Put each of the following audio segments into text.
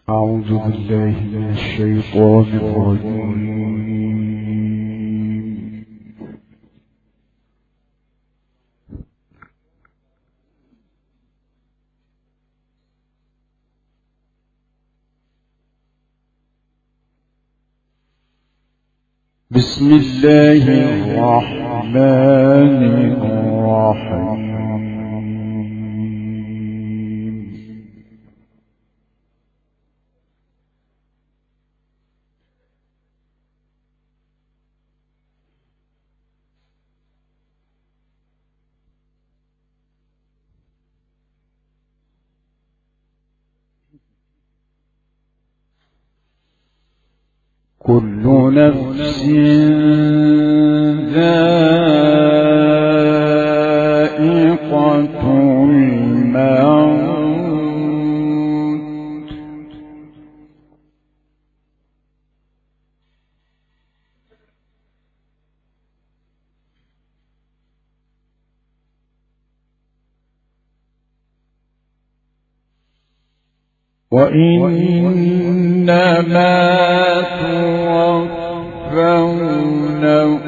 أعوذ بالله من الشيطان الرجيم. بسم الله الرحمن الرحيم. كل نفس ذائقة الموت وإنما توفون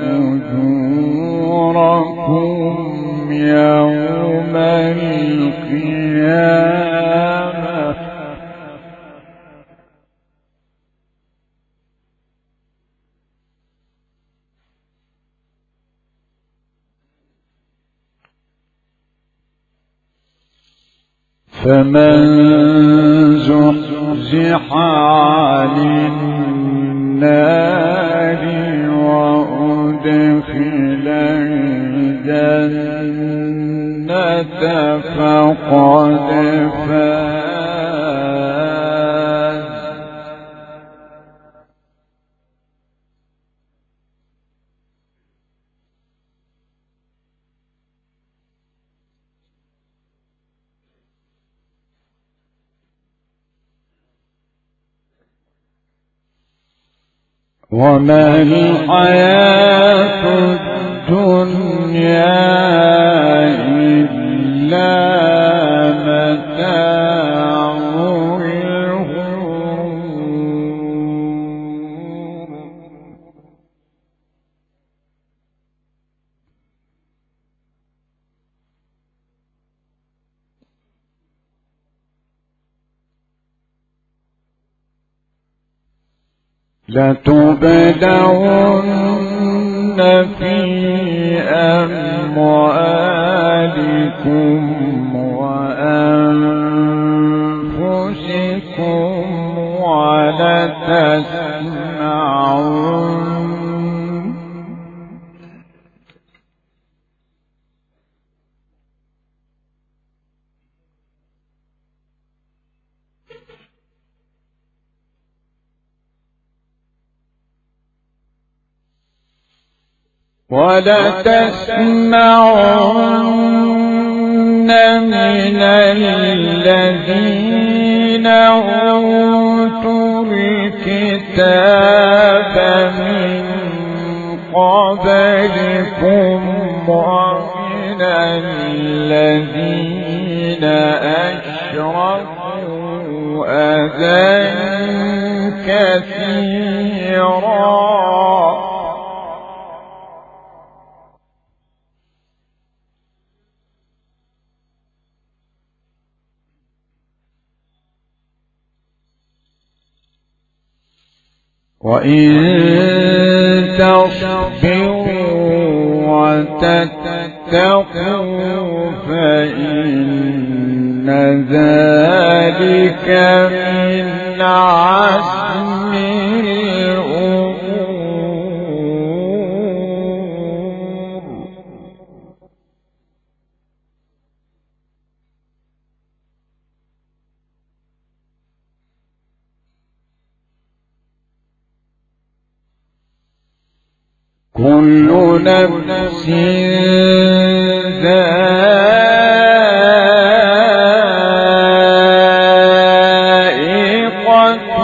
أجوركم يوم القيامة فمن زحزح عن النار وأدخل الجنة فقد فاز. وما الحياة الدنيا إلا متاع الغرور. لتبلون في أموالكم وأنفسكم ولتسمعن من الذين أوتوا الكتاب من قبلكم ومن الذين أشركوا أذى كثيرا وإن تصبروا وتتقوا فإن ذلك من عزم الأمور. كل نفس ذائقة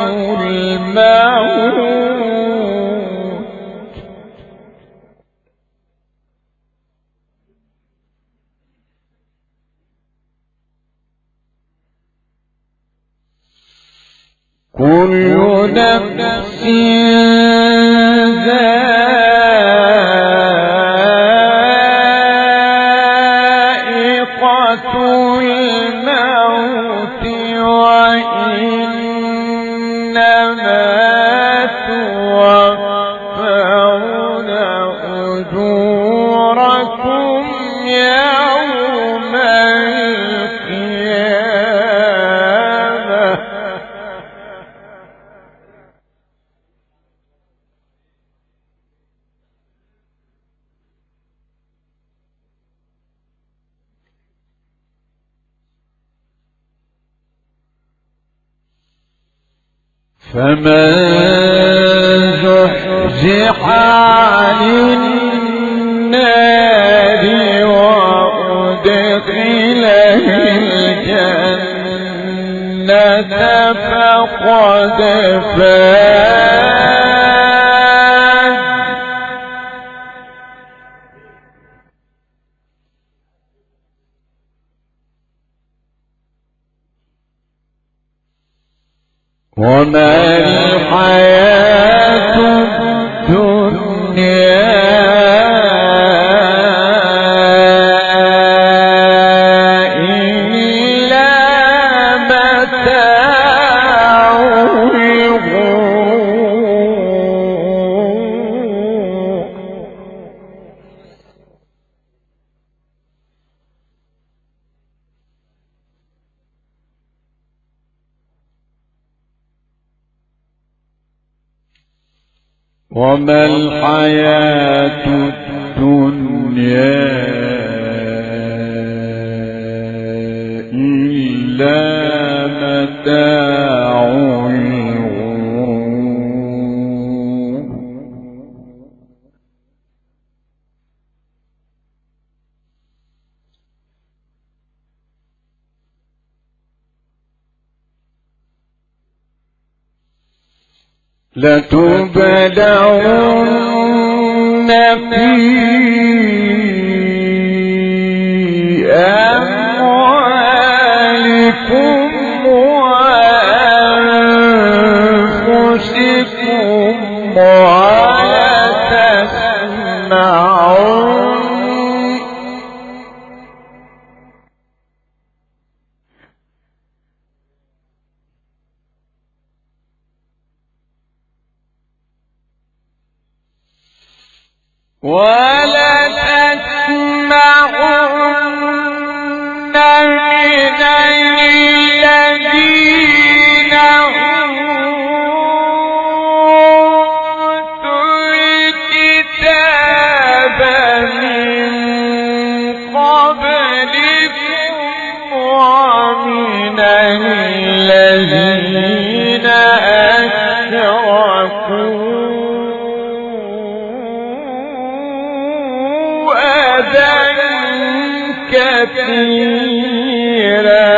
الموت نفس ذائقة الموت وإنما توفون أجوركم يوم القيامة. فمن زحزح عن النار وأدخل الجنة فقد فاز. وما الحياة الدنيا إلا متاع الغرور. وما الحياة الدنيا إلا متاع الغرور. لتبلغن في أموالكم وأنفسكم ولتسمعن من الذين أوتوا الكتاب من قبلكم ومن الذين أشركوا كثيرا.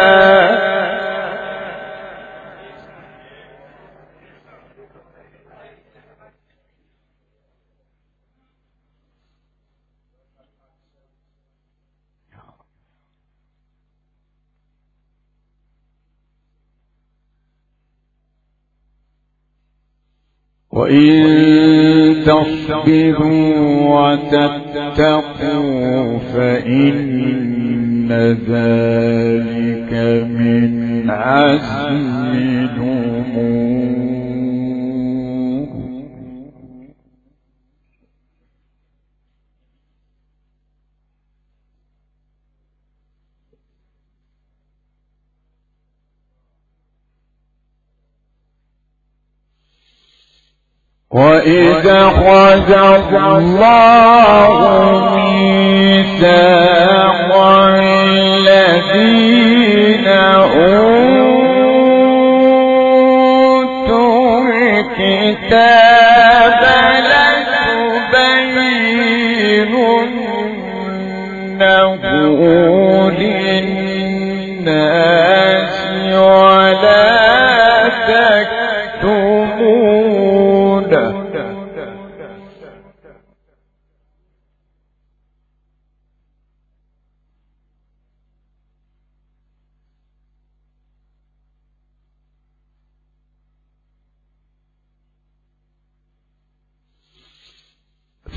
وإن تصبروا وتتقوا فإن ذلك من عزم الأمور. وإذا أخذ الله ميثاق الذين أوتوا الكتاب لتبيننه للناس ولا تكتمونه.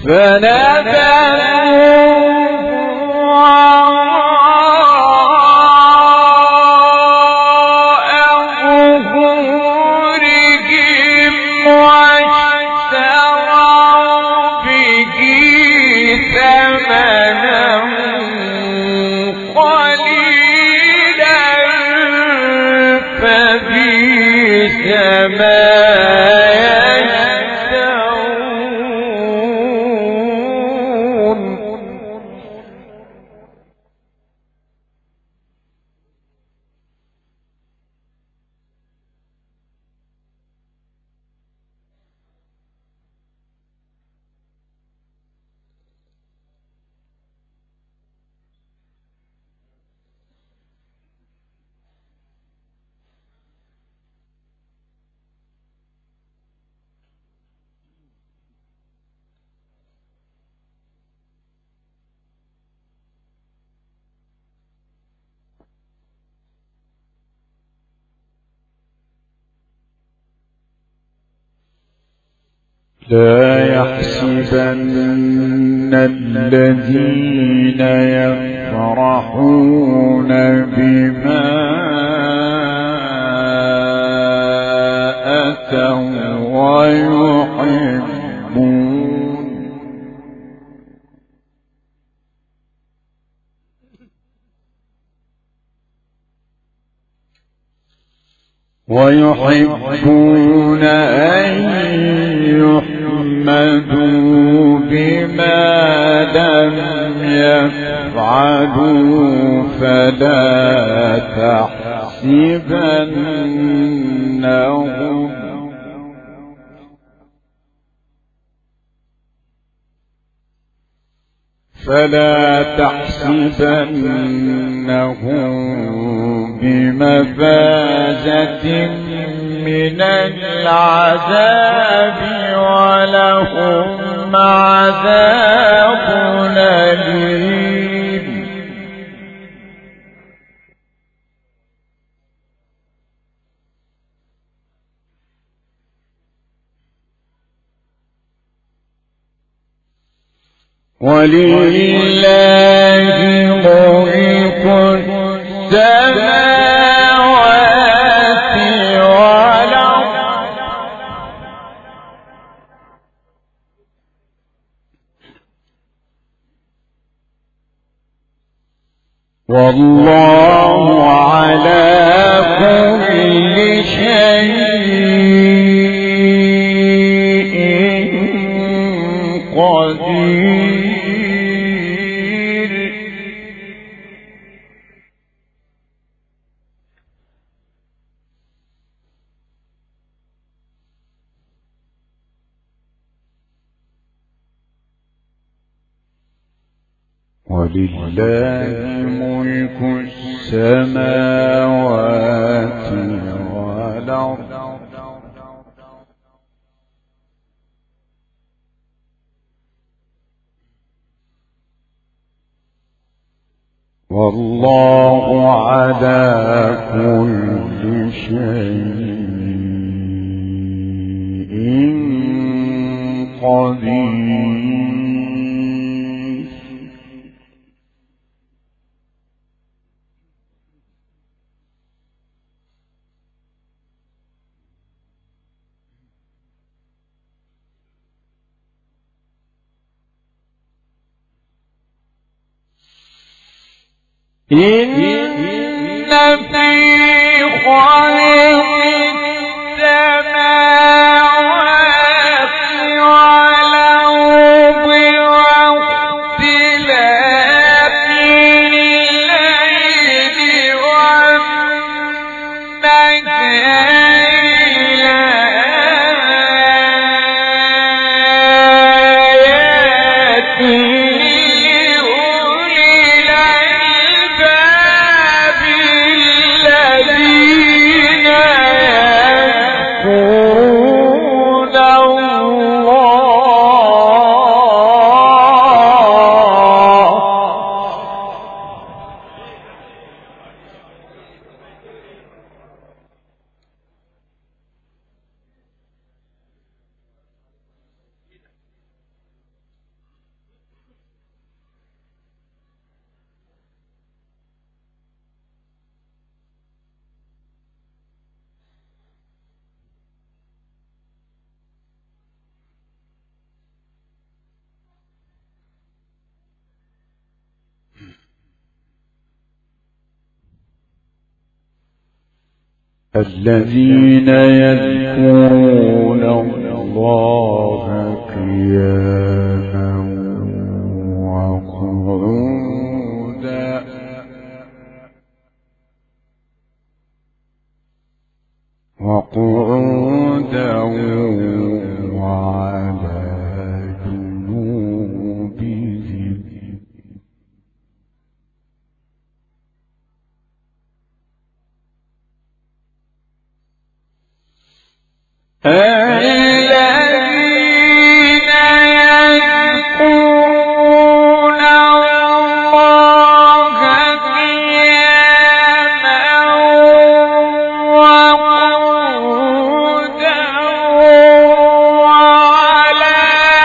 لا يحسبن الذين يفرحون بما أتوا ويحبون أن يحمدوا بما لم يفعلوا فلا تحسبنهم بمفازة من العذاب ولهم عذاب أليم. ولله ملك السماوات والأرض والله على كل شيء قدير. ولله ملك السماوات والأرض والله على كل شيء قدير. إن في خلق السماوات والأرض واختلاف الليل والنهار الذين يذكرون الله قياما وقعودا وعلى جنوبهم الذين يذكرون الله قياما وقعودا وعلى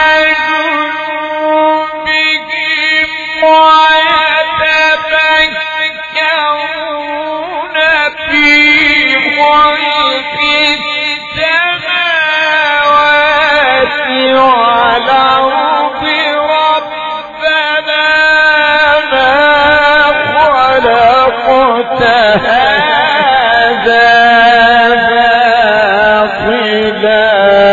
جنوبهم ويتفكرون في خلق السماوات والأرض ربنا ما خلقت هذا باطلا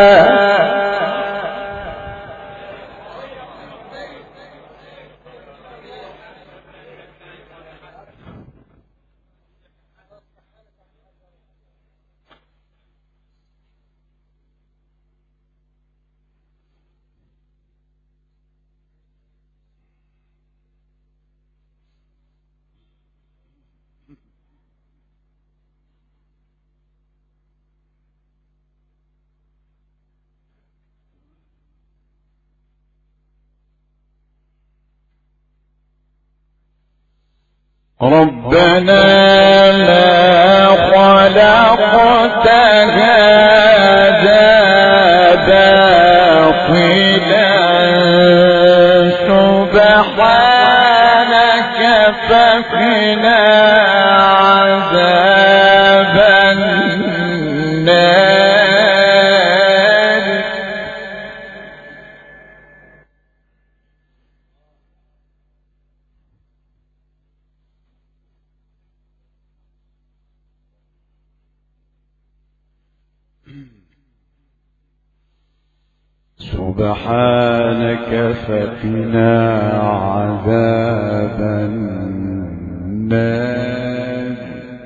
ربنا ما خلقت هذا باطلا سبحانك فقنا عذاب النار سبحانك فقنا عذاب النار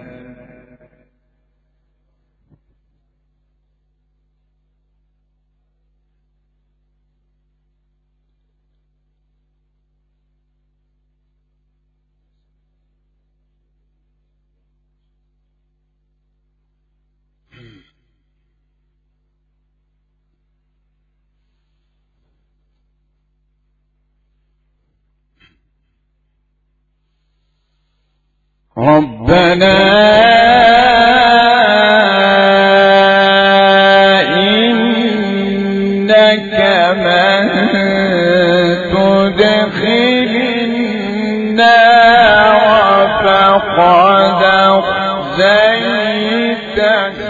ربنا إنك من تدخل النار فقد أخزيته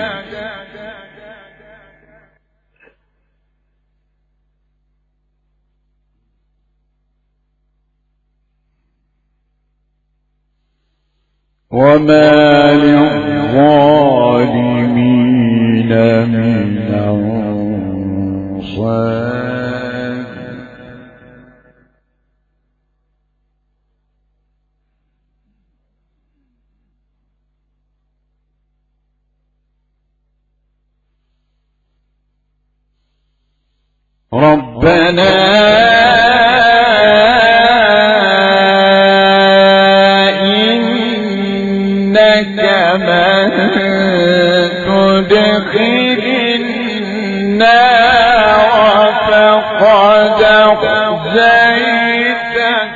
وما للظالمين من أنصار ربنا من تدخل النار فقد أخزيته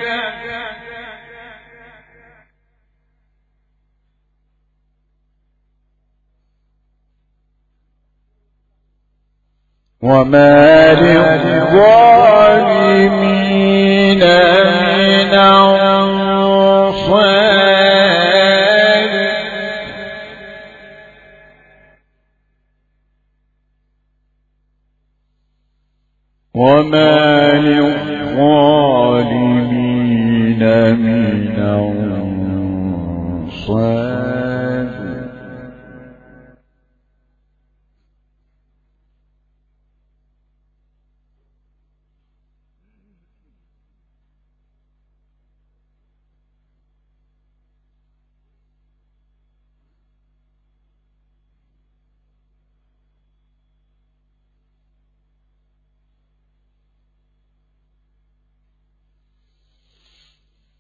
وما للظالمين من أنصار وما للظالمين من أنصار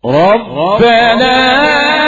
ربنا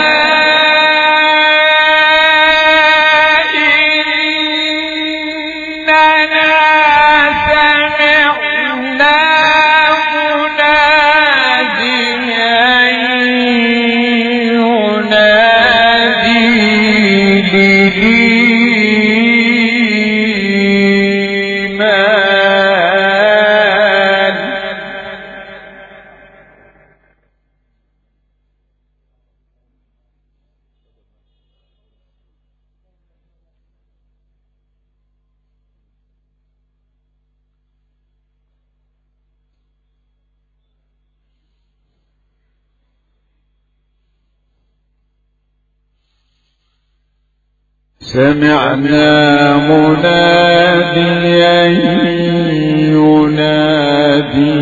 سمعنا مناديا ينادي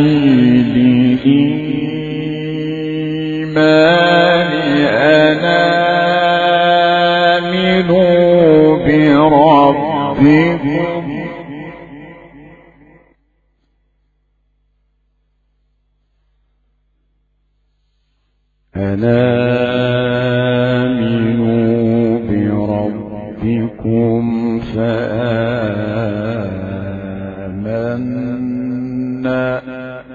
للإيمان أن آمنوا بربكم فآمنا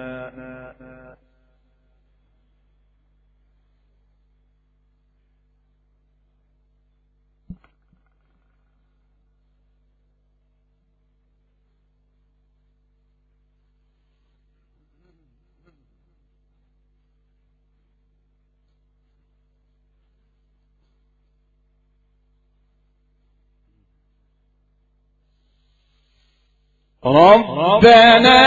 ربنا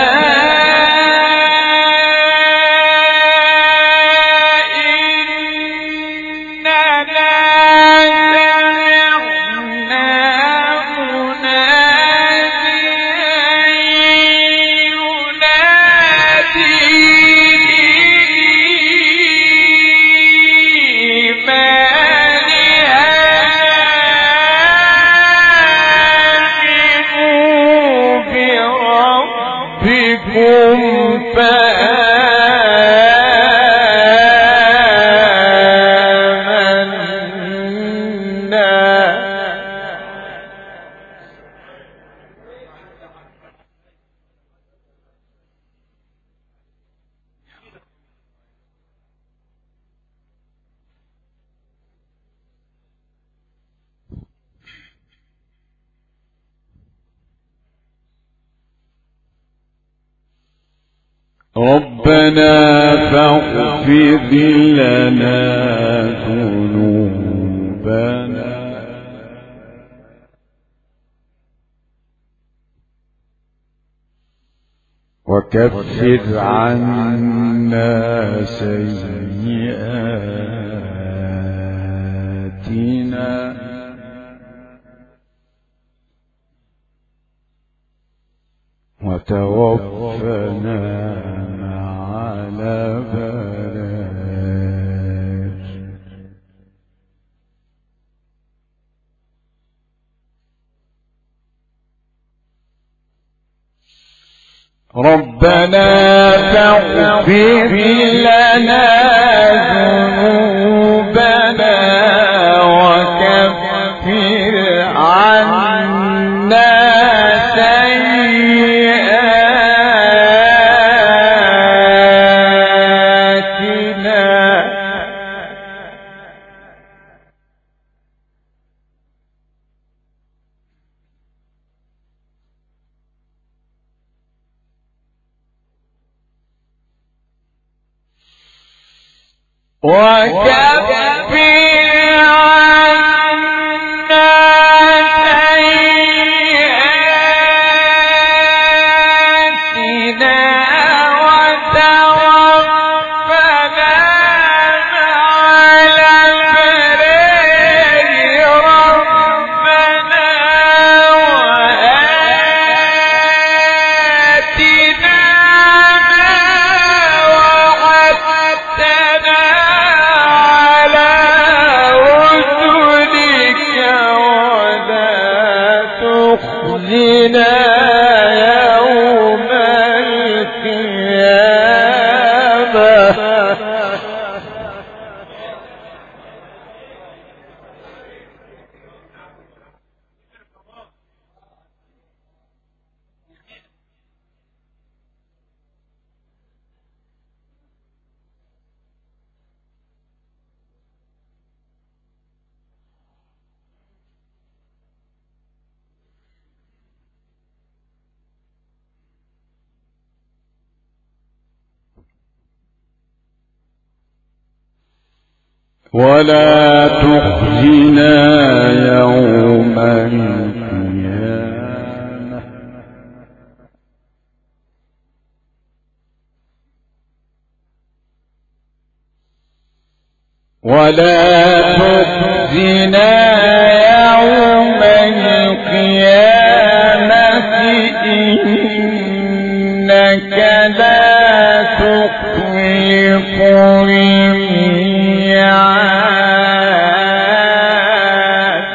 فاغفر لنا ذنوبنا وكفر عنا سيئاتنا وتوفنا مع الأبرار ربنا فاغفر لنا ذنوبنا وكفر عنا على ولا تخزنا يوم القيامة ولا تخزنا يوم القيامة إنك لا تخلف الميعاد.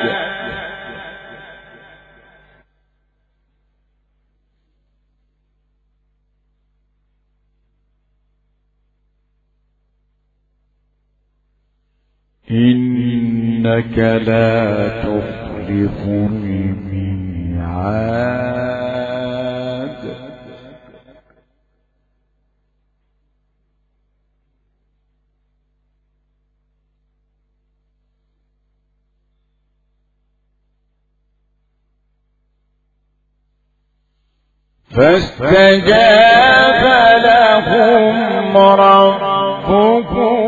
إنك لا تخلف الميعاد. فاستجاب لهم ربهم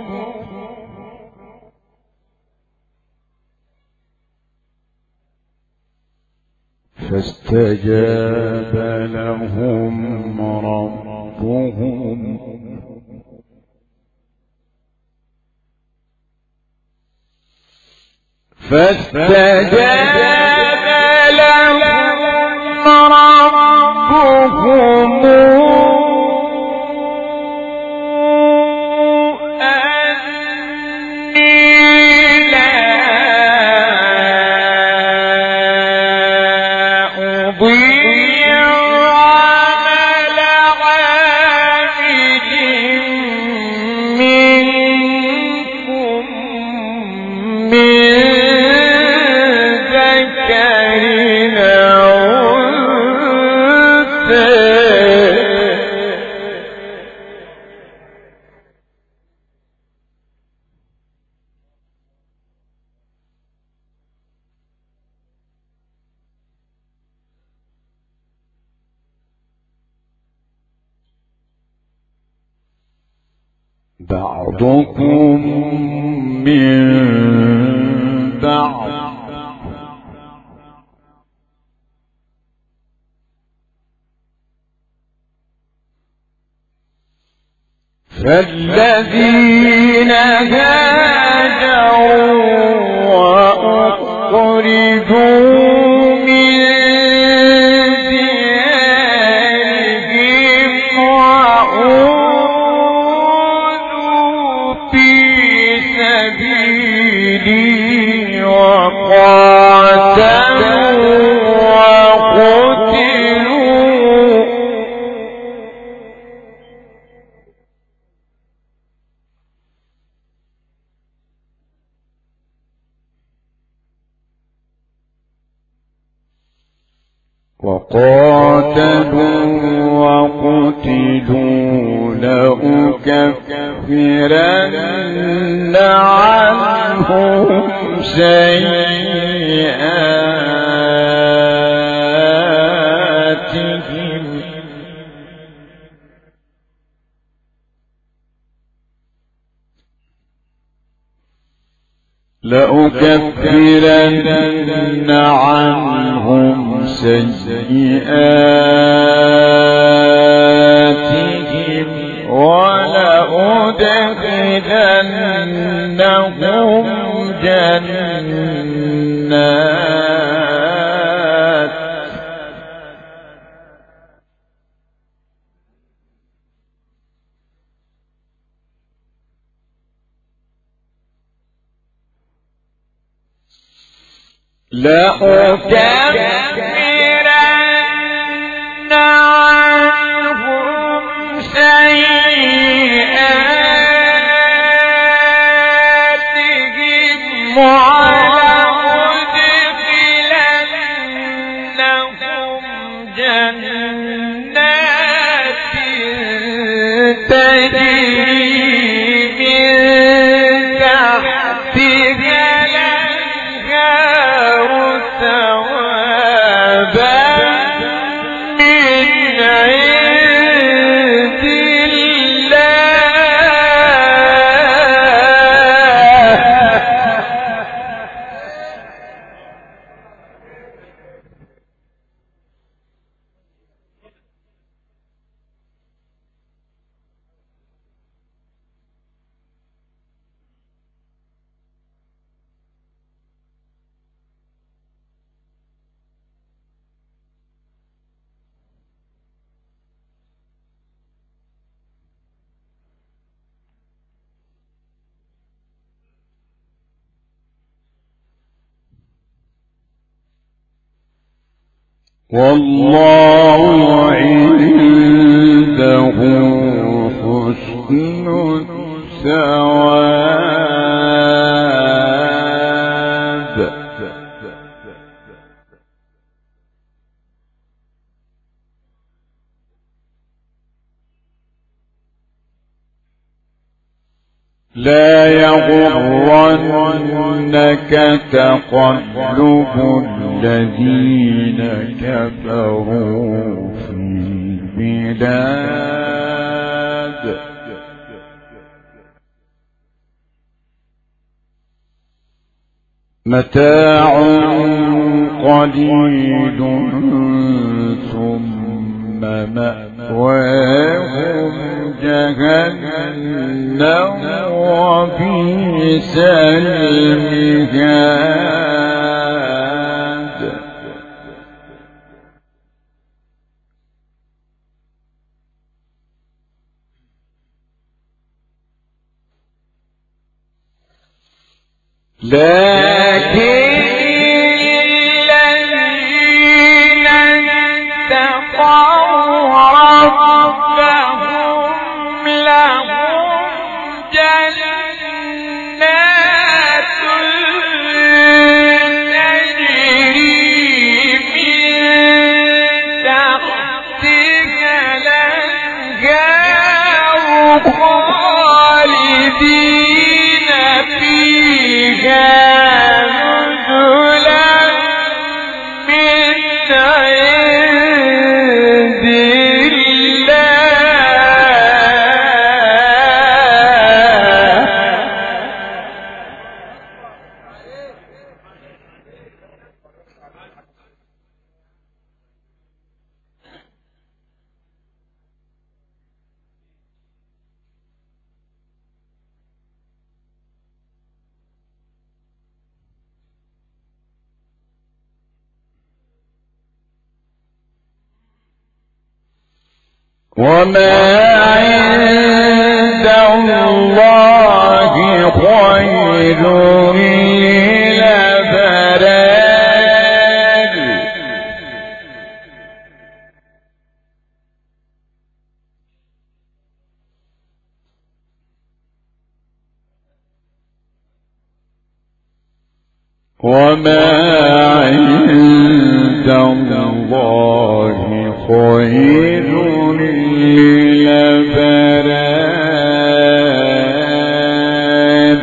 فاستجاب لهم ربهم بعضكم من بعض فالذين هاجروا وأخرجوا من ديارهم وأوذوا في سبيلي وقاتلوا وقتلوا لأكفرن عنهم سيئاتهم عنهم سيئاتهم ولأدخلنهم جنات لأكفرن عنهم سيئاتهم ولأدخلنهم جنات تجري من تحتها والله عنده حسن الثواب. لا يغرنك تقلب الذين كفروا في البلاد متاع قليل ثم مأواهم جهنم وبئس المهاد. لكن الذين اتقوا ربهم لهم جنات تجري من تحتها الأنهار خالدين فيها نزلا من عند وما عند الله خير للأبرار. وما عند الله خير للأبرار.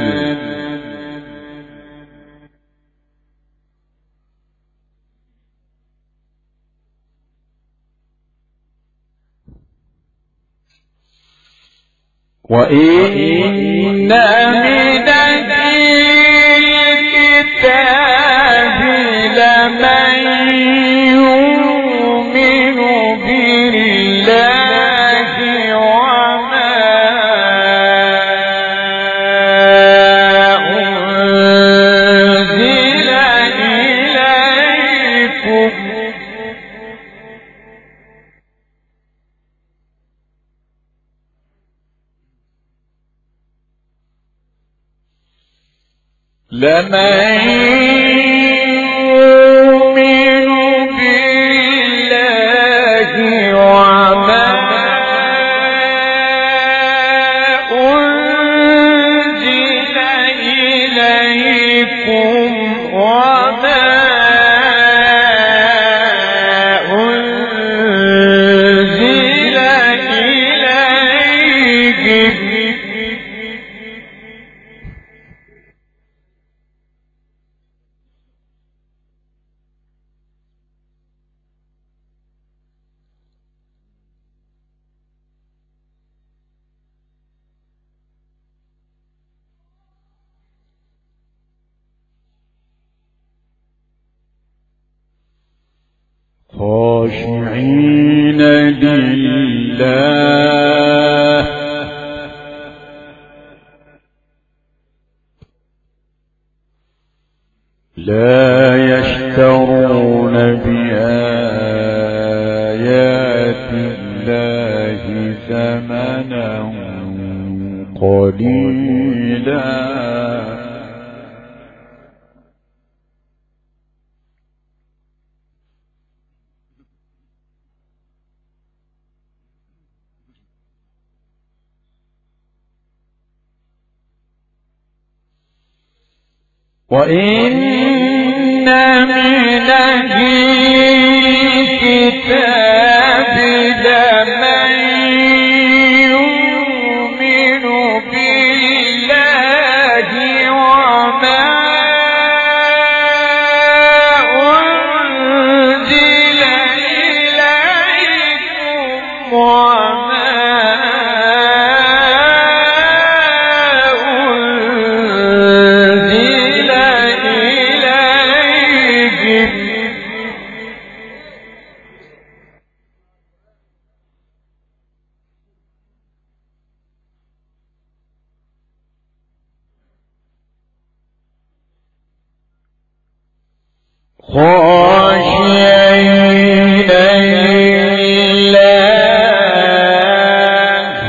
وإن من الكتاب لمن يؤمن بالله وما أنزل إليكم لمن يؤمن بالله وما أنزل إليكم وما أنزل إليهم خاشعين لله لا يشترون بآيات الله ثمنا قليلا وإن من الكتاب لمن يؤمن بالله وما أنزل إليكم وما أنزل إليهم خاشعين لله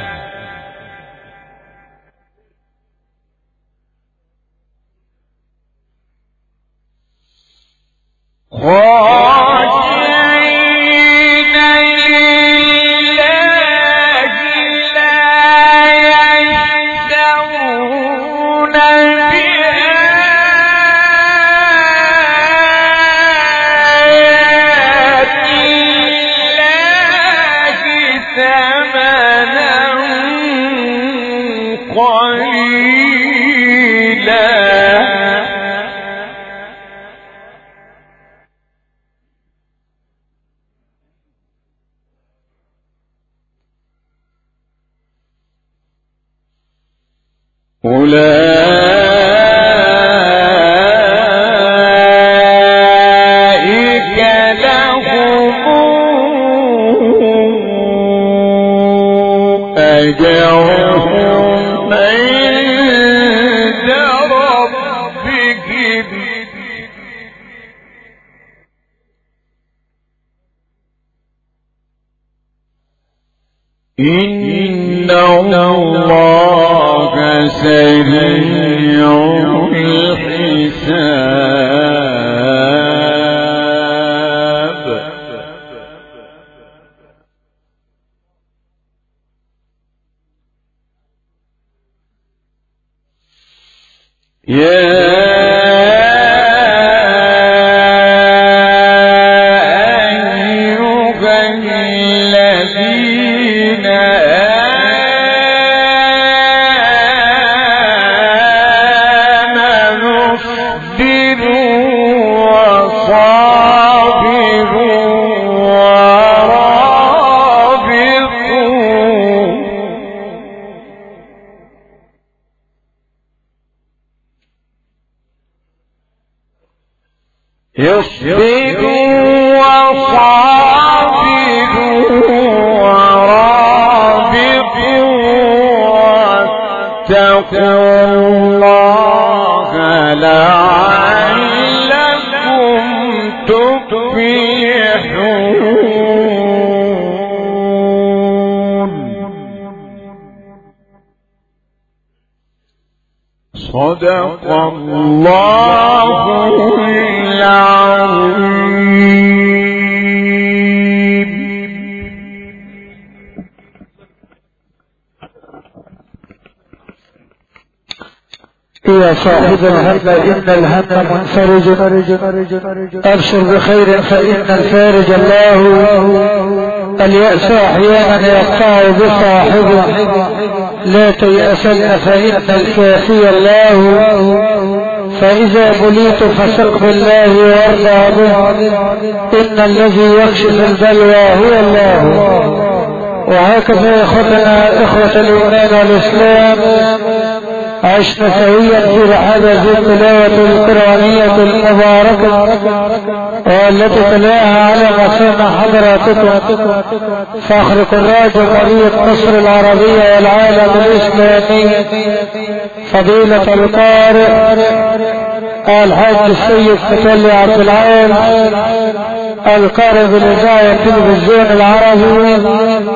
خاشعين لله لا يشترون بآيات الله ثمنا قليلا أولئك لهم أجرهم عند ربهم إن الله سريع الحساب يا أيها الذين آمنوا اصبروا وصابروا ورابطوا اصبروا وصابروا ورابطوا واتقوا الله لعلكم تفلحون صدق الله العظيم. يا صاحب الهم إن الهم منفرج أبشر بخير فإن الفارج الله. اليأس أحيانا يقطع بصاحبه لا تيأسن فإن الكافي الله. فإذا بليت فثق بالله وارضى به إن الذي يكشف البلوى هو الله. وهكذا إخوتنا إخوة الإيمان والإسلام عشنا سويا في رحابة التلاوة القرآنية المباركة والتي تلاها على مسامع حضراتكم فخر قراء جمهورية مصر العربية والعالم الإسلامي فضيلة القارئ الحاج السيد فتلي عبد العال القارئ بالإذاعة التلفزيون العربي